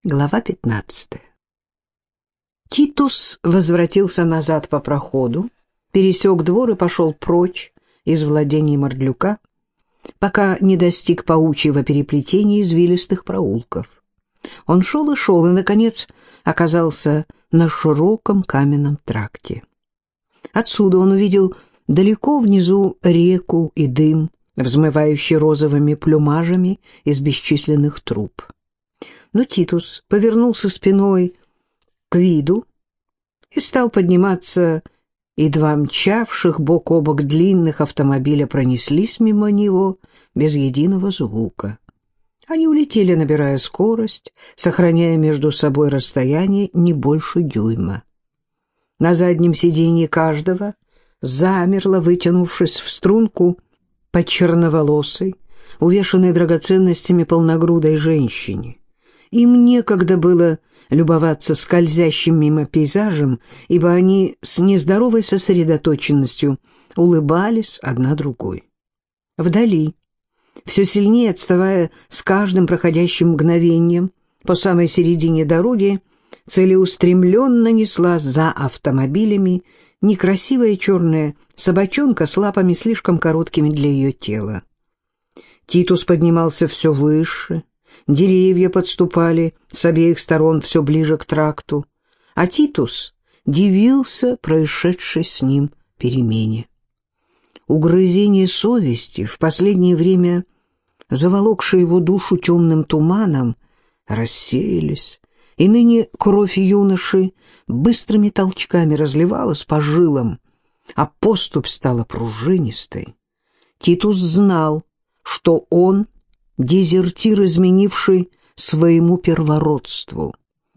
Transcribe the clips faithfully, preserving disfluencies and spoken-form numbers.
Глава пятнадцатая. Титус возвратился назад по проходу, пересек двор и пошел прочь из владений Мордлюка, пока не достиг паучьего переплетения извилистых проулков. Он шел и шел, и, наконец, оказался на широком каменном тракте. Отсюда он увидел далеко внизу реку и дым, взмывающий розовыми плюмажами из бесчисленных труб. Но Титус повернулся спиной к виду и стал подниматься, и два мчавших бок о бок длинных автомобиля пронеслись мимо него без единого звука. Они улетели, набирая скорость, сохраняя между собой расстояние не больше дюйма. На заднем сиденье каждого замерла, вытянувшись в струнку, по черноволосой, увешанной драгоценностями полногрудой женщине. Им некогда было любоваться скользящим мимо пейзажем, ибо они с нездоровой сосредоточенностью улыбались одна другой. Вдали, все сильнее отставая с каждым проходящим мгновением, по самой середине дороги, целеустремленно несла за автомобилями некрасивая черная собачонка с лапами слишком короткими для ее тела. Титус поднимался все выше, деревья подступали с обеих сторон все ближе к тракту, а Титус дивился происшедшей с ним перемене. Угрызения совести, в последнее время заволокшие его душу темным туманом, рассеялись, и ныне кровь юноши быстрыми толчками разливалась по жилам, а поступь стала пружинистой. Титус знал, что он — дезертир, изменивший своему первородству.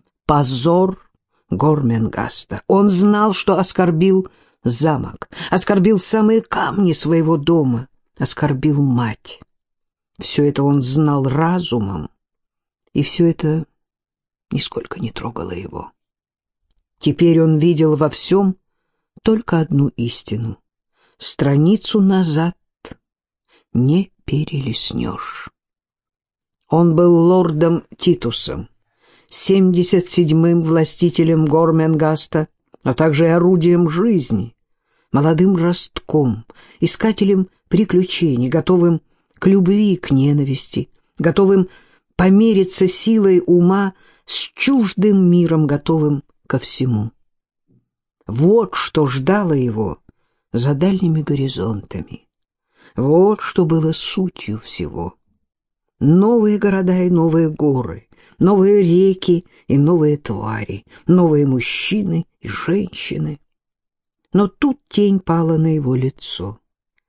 Позор Горменгаста. Он знал, что оскорбил замок, оскорбил самые камни своего дома, оскорбил мать. Все это он знал разумом, и все это нисколько не трогало его. Теперь он видел во всем только одну истину. Страницу назад не перелистнешь. Он был лордом Титусом, семьдесят седьмым властителем Горменгаста, но также и орудием жизни, молодым ростком, искателем приключений, готовым к любви и к ненависти, готовым помериться силой ума с чуждым миром, готовым ко всему. Вот что ждало его за дальними горизонтами. Вот что было сутью всего. Новые города и новые горы, новые реки и новые твари, новые мужчины и женщины. Но тут тень пала на его лицо.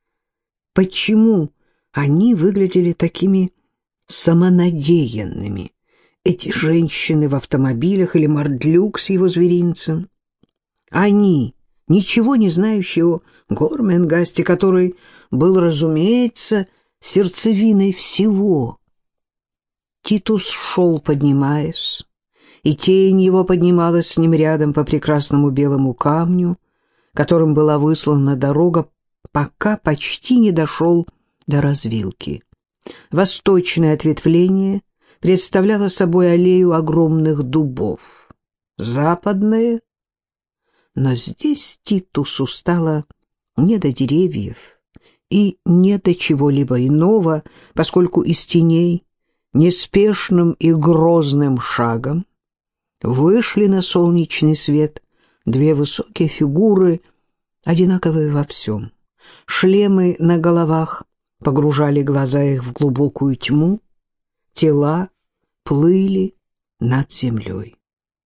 Почему они выглядели такими самонадеянными, эти женщины в автомобилях или Мордлюк с его зверинцем? Они, ничего не знающие о Горменгасте, который был, разумеется, сердцевиной всего. Титус шел, поднимаясь, и тень его поднималась с ним рядом по прекрасному белому камню, которым была выслана дорога, пока почти не дошел до развилки. Восточное ответвление представляло собой аллею огромных дубов. Западное... Но здесь Титусу стало не до деревьев и не до чего-либо иного, поскольку из теней неспешным и грозным шагом вышли на солнечный свет две высокие фигуры, одинаковые во всем. Шлемы на головах погружали глаза их в глубокую тьму, тела плыли над землей.